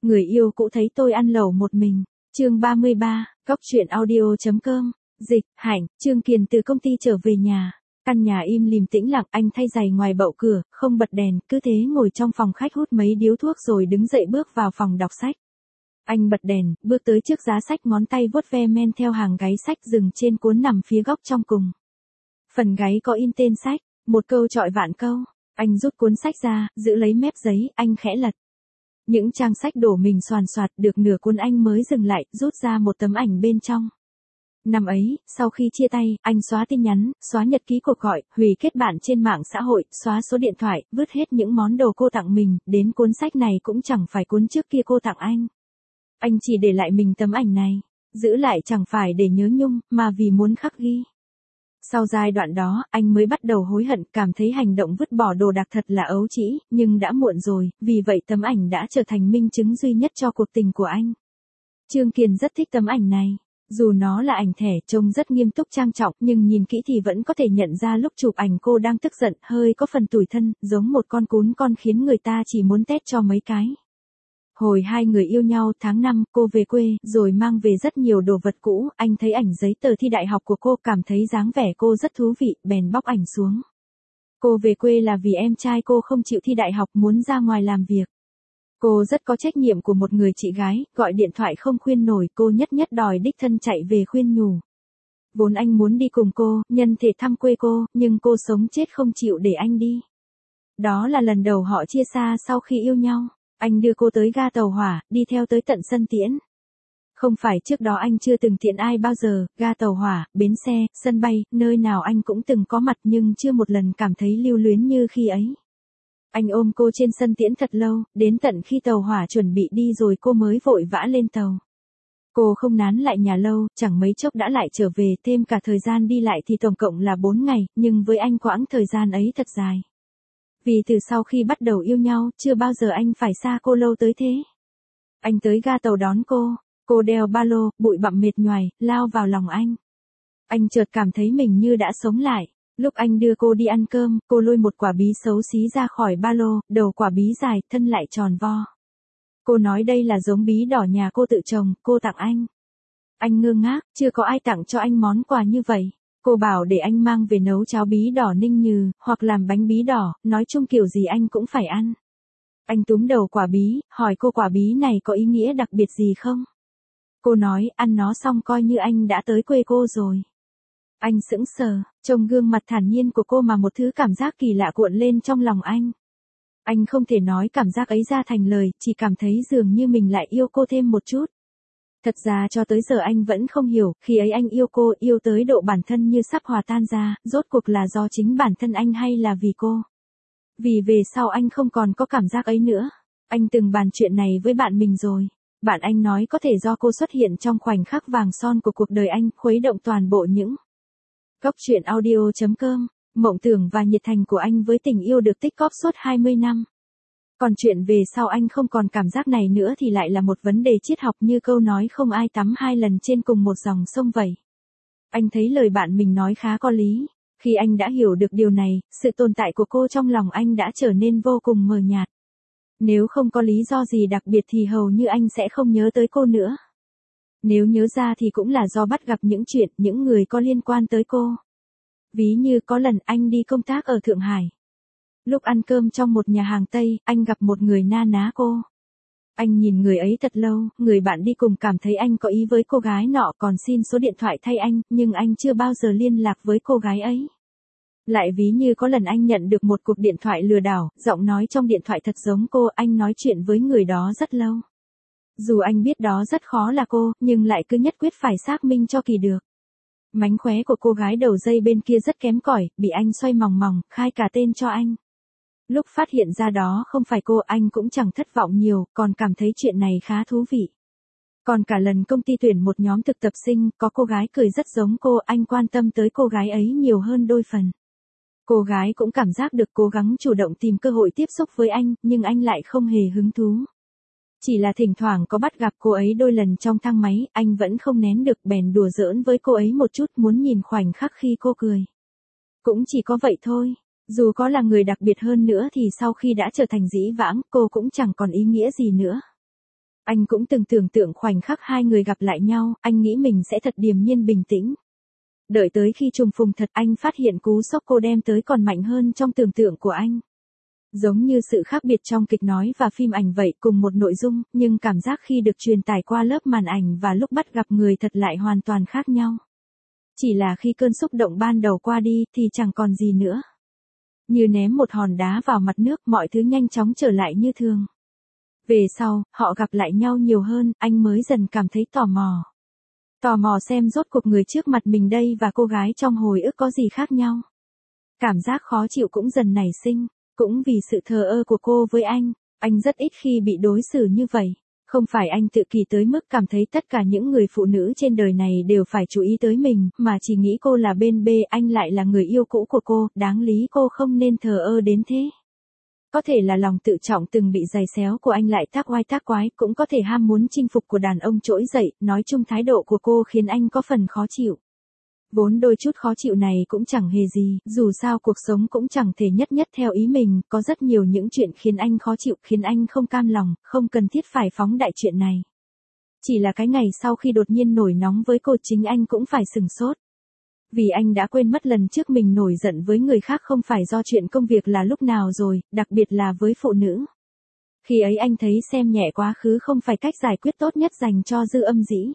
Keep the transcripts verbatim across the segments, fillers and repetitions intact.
Người yêu cũ thấy tôi ăn lẩu một mình. Chương ba mươi ba, Góc truyện audio.com. Dịch, Hạnh, Trương Kiền từ công ty trở về nhà. Căn nhà im lìm tĩnh lặng, anh thay giày ngoài bậu cửa, không bật đèn, cứ thế ngồi trong phòng khách hút mấy điếu thuốc rồi đứng dậy bước vào phòng đọc sách. Anh bật đèn, bước tới trước giá sách, ngón tay vuốt ve men theo hàng gáy sách dừng trên cuốn nằm phía góc trong cùng. Phần gáy có in tên sách, một câu trọi vạn câu. Anh rút cuốn sách ra, giữ lấy mép giấy, anh khẽ lật. Những trang sách đổ mình xoàn xoạt, được nửa cuốn anh mới dừng lại, rút ra một tấm ảnh bên trong. Năm ấy, sau khi chia tay, anh xóa tin nhắn, xóa nhật ký cuộc gọi, hủy kết bạn trên mạng xã hội, xóa số điện thoại, vứt hết những món đồ cô tặng mình, đến cuốn sách này cũng chẳng phải cuốn trước kia cô tặng anh. Anh chỉ để lại mình tấm ảnh này, giữ lại chẳng phải để nhớ nhung, mà vì muốn khắc ghi. Sau giai đoạn đó, anh mới bắt đầu hối hận, cảm thấy hành động vứt bỏ đồ đạc thật là ấu trĩ, nhưng đã muộn rồi, vì vậy tấm ảnh đã trở thành minh chứng duy nhất cho cuộc tình của anh. Trương Kiền rất thích tấm ảnh này. Dù nó là ảnh thẻ, trông rất nghiêm túc trang trọng, nhưng nhìn kỹ thì vẫn có thể nhận ra lúc chụp ảnh cô đang tức giận, hơi có phần tủi thân, giống một con cún con khiến người ta chỉ muốn tét cho mấy cái. Hồi hai người yêu nhau tháng năm, cô về quê, rồi mang về rất nhiều đồ vật cũ, anh thấy ảnh giấy tờ thi đại học của cô, cảm thấy dáng vẻ cô rất thú vị, bèn bóc ảnh xuống. Cô về quê là vì em trai cô không chịu thi đại học, muốn ra ngoài làm việc. Cô rất có trách nhiệm của một người chị gái, gọi điện thoại không khuyên nổi, cô nhất nhất đòi đích thân chạy về khuyên nhủ. Vốn anh muốn đi cùng cô, nhân thể thăm quê cô, nhưng cô sống chết không chịu để anh đi. Đó là lần đầu họ chia xa sau khi yêu nhau. Anh đưa cô tới ga tàu hỏa, đi theo tới tận sân tiễn. Không phải trước đó anh chưa từng tiễn ai bao giờ, ga tàu hỏa, bến xe, sân bay, nơi nào anh cũng từng có mặt nhưng chưa một lần cảm thấy lưu luyến như khi ấy. Anh ôm cô trên sân tiễn thật lâu, đến tận khi tàu hỏa chuẩn bị đi rồi cô mới vội vã lên tàu. Cô không nán lại nhà lâu, chẳng mấy chốc đã lại trở về, thêm cả thời gian đi lại thì tổng cộng là bốn ngày, nhưng với anh quãng thời gian ấy thật dài. Vì từ sau khi bắt đầu yêu nhau, chưa bao giờ anh phải xa cô lâu tới thế. Anh tới ga tàu đón cô, cô đeo ba lô, bụi bặm mệt nhoài, lao vào lòng anh. Anh chợt cảm thấy mình như đã sống lại. Lúc anh đưa cô đi ăn cơm, cô lôi một quả bí xấu xí ra khỏi ba lô, đầu quả bí dài, thân lại tròn vo. Cô nói đây là giống bí đỏ nhà cô tự trồng, cô tặng anh. Anh ngơ ngác, chưa có ai tặng cho anh món quà như vậy. Cô bảo để anh mang về nấu cháo bí đỏ ninh nhừ, hoặc làm bánh bí đỏ, nói chung kiểu gì anh cũng phải ăn. Anh túm đầu quả bí, hỏi cô quả bí này có ý nghĩa đặc biệt gì không? Cô nói, ăn nó xong coi như anh đã tới quê cô rồi. Anh sững sờ, trông gương mặt thản nhiên của cô mà một thứ cảm giác kỳ lạ cuộn lên trong lòng anh. Anh không thể nói cảm giác ấy ra thành lời, chỉ cảm thấy dường như mình lại yêu cô thêm một chút. Thật ra cho tới giờ anh vẫn không hiểu, khi ấy anh yêu cô, yêu tới độ bản thân như sắp hòa tan ra, rốt cuộc là do chính bản thân anh hay là vì cô. Vì về sau anh không còn có cảm giác ấy nữa. Anh từng bàn chuyện này với bạn mình rồi. Bạn anh nói có thể do cô xuất hiện trong khoảnh khắc vàng son của cuộc đời anh, khuấy động toàn bộ những Góc truyện audio.com, mộng tưởng và nhiệt thành của anh với tình yêu được tích góp suốt hai mươi năm. Còn chuyện về sau anh không còn cảm giác này nữa thì lại là một vấn đề triết học, như câu nói không ai tắm hai lần trên cùng một dòng sông vậy. Anh thấy lời bạn mình nói khá có lý. Khi anh đã hiểu được điều này, sự tồn tại của cô trong lòng anh đã trở nên vô cùng mờ nhạt. Nếu không có lý do gì đặc biệt thì hầu như anh sẽ không nhớ tới cô nữa. Nếu nhớ ra thì cũng là do bắt gặp những chuyện, những người có liên quan tới cô. Ví như có lần anh đi công tác ở Thượng Hải. Lúc ăn cơm trong một nhà hàng Tây, anh gặp một người na ná cô. Anh nhìn người ấy thật lâu, người bạn đi cùng cảm thấy anh có ý với cô gái nọ, còn xin số điện thoại thay anh, nhưng anh chưa bao giờ liên lạc với cô gái ấy. Lại ví như có lần anh nhận được một cuộc điện thoại lừa đảo, giọng nói trong điện thoại thật giống cô, anh nói chuyện với người đó rất lâu. Dù anh biết đó rất khó là cô, nhưng lại cứ nhất quyết phải xác minh cho kỳ được. Mánh khóe của cô gái đầu dây bên kia rất kém cỏi, bị anh xoay mòng mòng, khai cả tên cho anh. Lúc phát hiện ra đó không phải cô, anh cũng chẳng thất vọng nhiều, còn cảm thấy chuyện này khá thú vị. Còn cả lần công ty tuyển một nhóm thực tập sinh, có cô gái cười rất giống cô, anh quan tâm tới cô gái ấy nhiều hơn đôi phần. Cô gái cũng cảm giác được cố gắng chủ động tìm cơ hội tiếp xúc với anh, nhưng anh lại không hề hứng thú. Chỉ là thỉnh thoảng có bắt gặp cô ấy đôi lần trong thang máy, anh vẫn không nén được, bèn đùa giỡn với cô ấy một chút, muốn nhìn khoảnh khắc khi cô cười. Cũng chỉ có vậy thôi. Dù có là người đặc biệt hơn nữa thì sau khi đã trở thành dĩ vãng, cô cũng chẳng còn ý nghĩa gì nữa. Anh cũng từng tưởng tượng khoảnh khắc hai người gặp lại nhau, anh nghĩ mình sẽ thật điềm nhiên bình tĩnh. Đợi tới khi trùng phùng thật anh phát hiện cú sốc cô đem tới còn mạnh hơn trong tưởng tượng của anh. Giống như sự khác biệt trong kịch nói và phim ảnh vậy, cùng một nội dung, nhưng cảm giác khi được truyền tải qua lớp màn ảnh và lúc bắt gặp người thật lại hoàn toàn khác nhau. Chỉ là khi cơn xúc động ban đầu qua đi thì chẳng còn gì nữa. Như ném một hòn đá vào mặt nước, mọi thứ nhanh chóng trở lại như thường. Về sau, họ gặp lại nhau nhiều hơn, anh mới dần cảm thấy tò mò. Tò mò xem rốt cuộc người trước mặt mình đây và cô gái trong hồi ức có gì khác nhau. Cảm giác khó chịu cũng dần nảy sinh, cũng vì sự thờ ơ của cô với anh, anh rất ít khi bị đối xử như vậy. Không phải anh tự kỷ tới mức cảm thấy tất cả những người phụ nữ trên đời này đều phải chú ý tới mình, mà chỉ nghĩ cô là bên B, anh lại là người yêu cũ của cô, đáng lý cô không nên thờ ơ đến thế. Có thể là lòng tự trọng từng bị giày xéo của anh lại tác oai tác quái, cũng có thể ham muốn chinh phục của đàn ông trỗi dậy, nói chung thái độ của cô khiến anh có phần khó chịu. Vốn đôi chút khó chịu này cũng chẳng hề gì, dù sao cuộc sống cũng chẳng thể nhất nhất theo ý mình, có rất nhiều những chuyện khiến anh khó chịu, khiến anh không cam lòng, không cần thiết phải phóng đại chuyện này. Chỉ là cái ngày sau khi đột nhiên nổi nóng với cô chính anh cũng phải sừng sốt. Vì anh đã quên mất lần trước mình nổi giận với người khác không phải do chuyện công việc là lúc nào rồi, đặc biệt là với phụ nữ. Khi ấy anh thấy xem nhẹ quá khứ không phải cách giải quyết tốt nhất dành cho dư âm dĩ.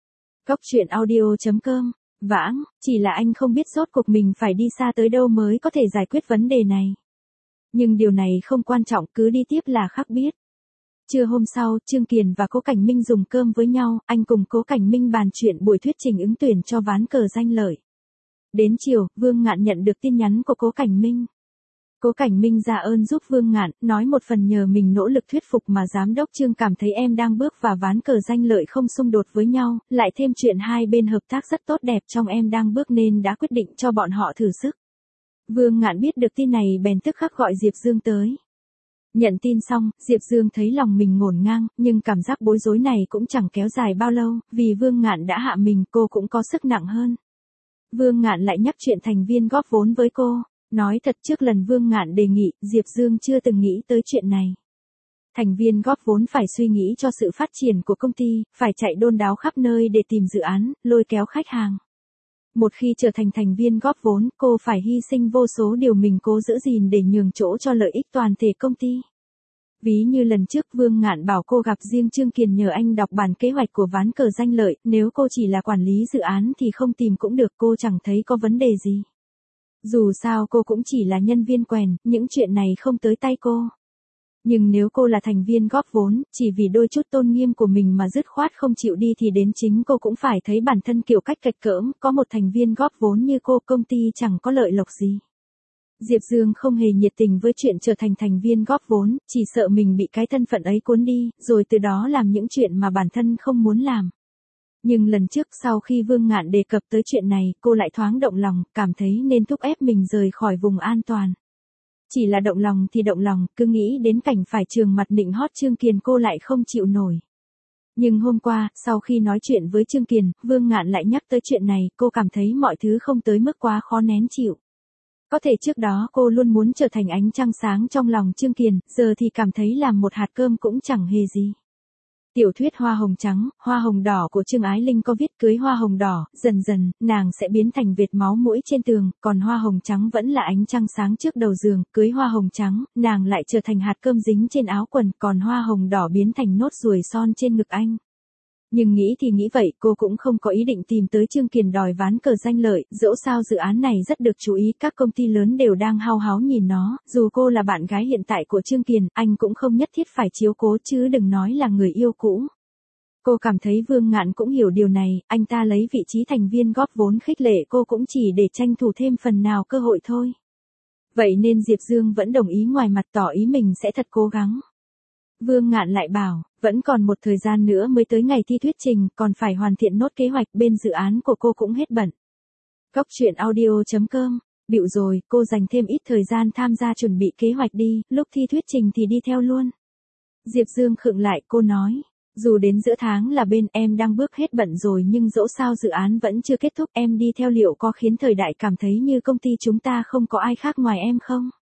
Cốc truyện audio chấm com Vãng, chỉ là anh không biết rốt cuộc mình phải đi xa tới đâu mới có thể giải quyết vấn đề này. Nhưng điều này không quan trọng, cứ đi tiếp là khác biết. Trưa hôm sau, Trương Kiền và Cố Cảnh Minh dùng cơm với nhau, anh cùng Cố Cảnh Minh bàn chuyện buổi thuyết trình ứng tuyển cho ván cờ danh lợi. Đến chiều, Vương Ngạn nhận được tin nhắn của Cố Cảnh Minh. Cố Cảnh Minh ra ơn giúp Vương Ngạn, nói một phần nhờ mình nỗ lực thuyết phục mà giám đốc Trương cảm thấy em đang bước vào ván cờ danh lợi không xung đột với nhau, lại thêm chuyện hai bên hợp tác rất tốt đẹp trong em đang bước nên đã quyết định cho bọn họ thử sức. Vương Ngạn biết được tin này bèn tức khắc gọi Diệp Dương tới. Nhận tin xong, Diệp Dương thấy lòng mình ngổn ngang, nhưng cảm giác bối rối này cũng chẳng kéo dài bao lâu, vì Vương Ngạn đã hạ mình, cô cũng có sức nặng hơn. Vương Ngạn lại nhắc chuyện thành viên góp vốn với cô. Nói thật trước lần Vương Ngạn đề nghị, Diệp Dương chưa từng nghĩ tới chuyện này. Thành viên góp vốn phải suy nghĩ cho sự phát triển của công ty, phải chạy đôn đáo khắp nơi để tìm dự án, lôi kéo khách hàng. Một khi trở thành thành viên góp vốn, cô phải hy sinh vô số điều mình cố giữ gìn để nhường chỗ cho lợi ích toàn thể công ty. Ví như lần trước Vương Ngạn bảo cô gặp riêng Trương Kiền nhờ anh đọc bản kế hoạch của ván cờ danh lợi, nếu cô chỉ là quản lý dự án thì không tìm cũng được, cô chẳng thấy có vấn đề gì. Dù sao cô cũng chỉ là nhân viên quèn, những chuyện này không tới tay cô. Nhưng nếu cô là thành viên góp vốn, chỉ vì đôi chút tôn nghiêm của mình mà dứt khoát không chịu đi thì đến chính cô cũng phải thấy bản thân kiểu cách cạch cỡm, có một thành viên góp vốn như cô công ty chẳng có lợi lộc gì. Diệp Dương không hề nhiệt tình với chuyện trở thành thành viên góp vốn, chỉ sợ mình bị cái thân phận ấy cuốn đi, rồi từ đó làm những chuyện mà bản thân không muốn làm. Nhưng lần trước sau khi Vương Ngạn đề cập tới chuyện này, cô lại thoáng động lòng, cảm thấy nên thúc ép mình rời khỏi vùng an toàn. Chỉ là động lòng thì động lòng, cứ nghĩ đến cảnh phải trường mặt nịnh hót Trương Kiền cô lại không chịu nổi. Nhưng hôm qua, sau khi nói chuyện với Trương Kiền, Vương Ngạn lại nhắc tới chuyện này, cô cảm thấy mọi thứ không tới mức quá khó nén chịu. Có thể trước đó cô luôn muốn trở thành ánh trăng sáng trong lòng Trương Kiền, giờ thì cảm thấy làm một hạt cơm cũng chẳng hề gì. Tiểu thuyết Hoa hồng trắng, hoa hồng đỏ của Trương Ái Linh có viết cưới hoa hồng đỏ, dần dần, nàng sẽ biến thành vệt máu mũi trên tường, còn hoa hồng trắng vẫn là ánh trăng sáng trước đầu giường, cưới hoa hồng trắng, nàng lại trở thành hạt cơm dính trên áo quần, còn hoa hồng đỏ biến thành nốt ruồi son trên ngực anh. Nhưng nghĩ thì nghĩ vậy, cô cũng không có ý định tìm tới Trương Kiền đòi ván cờ danh lợi, dẫu sao dự án này rất được chú ý, các công ty lớn đều đang hao háo nhìn nó, dù cô là bạn gái hiện tại của Trương Kiền, anh cũng không nhất thiết phải chiếu cố chứ đừng nói là người yêu cũ. Cô cảm thấy Vương Ngạn cũng hiểu điều này, anh ta lấy vị trí thành viên góp vốn khích lệ cô cũng chỉ để tranh thủ thêm phần nào cơ hội thôi. Vậy nên Diệp Dương vẫn đồng ý ngoài mặt tỏ ý mình sẽ thật cố gắng. Vương Ngạn lại bảo, vẫn còn một thời gian nữa mới tới ngày thi thuyết trình, còn phải hoàn thiện nốt kế hoạch, bên dự án của cô cũng hết bận. Cốc truyện audio chấm com, bịu rồi, cô dành thêm ít thời gian tham gia chuẩn bị kế hoạch đi, lúc thi thuyết trình thì đi theo luôn. Diệp Dương khựng lại, cô nói, dù đến giữa tháng là bên em đang bước hết bận rồi nhưng dẫu sao dự án vẫn chưa kết thúc, em đi theo liệu có khiến thời đại cảm thấy như công ty chúng ta không có ai khác ngoài em không?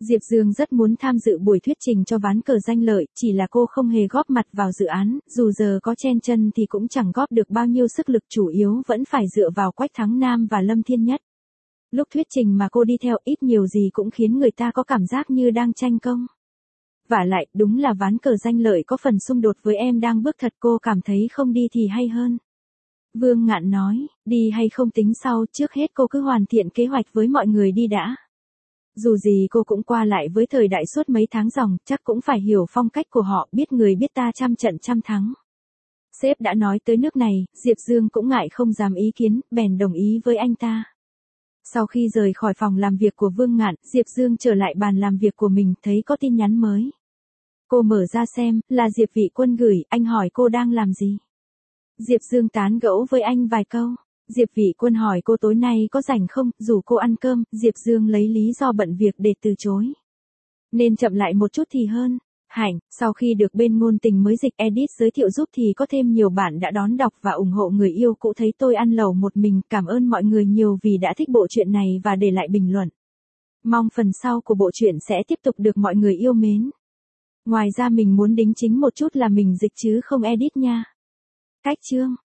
Diệp Dương rất muốn tham dự buổi thuyết trình cho ván cờ danh lợi, chỉ là cô không hề góp mặt vào dự án, dù giờ có chen chân thì cũng chẳng góp được bao nhiêu sức lực, chủ yếu vẫn phải dựa vào Quách Thắng Nam và Lâm Thiên Nhất. Lúc thuyết trình mà cô đi theo ít nhiều gì cũng khiến người ta có cảm giác như đang tranh công. Vả lại, đúng là ván cờ danh lợi có phần xung đột với em đang bước thật, cô cảm thấy không đi thì hay hơn. Vương Ngạn nói, đi hay không tính sau, trước hết cô cứ hoàn thiện kế hoạch với mọi người đi đã. Dù gì cô cũng qua lại với thời đại suốt mấy tháng ròng, chắc cũng phải hiểu phong cách của họ, biết người biết ta trăm trận trăm thắng. Sếp đã nói tới nước này, Diệp Dương cũng ngại không dám ý kiến, bèn đồng ý với anh ta. Sau khi rời khỏi phòng làm việc của Vương Ngạn, Diệp Dương trở lại bàn làm việc của mình, thấy có tin nhắn mới. Cô mở ra xem, là Diệp Vị Quân gửi, anh hỏi cô đang làm gì. Diệp Dương tán gẫu với anh vài câu. Diệp Vị Quân hỏi cô tối nay có rảnh không, rủ cô ăn cơm, Diệp Dương lấy lý do bận việc để từ chối. Nên chậm lại một chút thì hơn. Hạnh, sau khi được bên ngôn tình mới dịch edit giới thiệu giúp thì có thêm nhiều bạn đã đón đọc và ủng hộ người yêu cũ thấy tôi ăn lẩu một mình, cảm ơn mọi người nhiều vì đã thích bộ truyện này và để lại bình luận. Mong phần sau của bộ truyện sẽ tiếp tục được mọi người yêu mến. Ngoài ra mình muốn đính chính một chút là mình dịch chứ không edit nha. Cách chương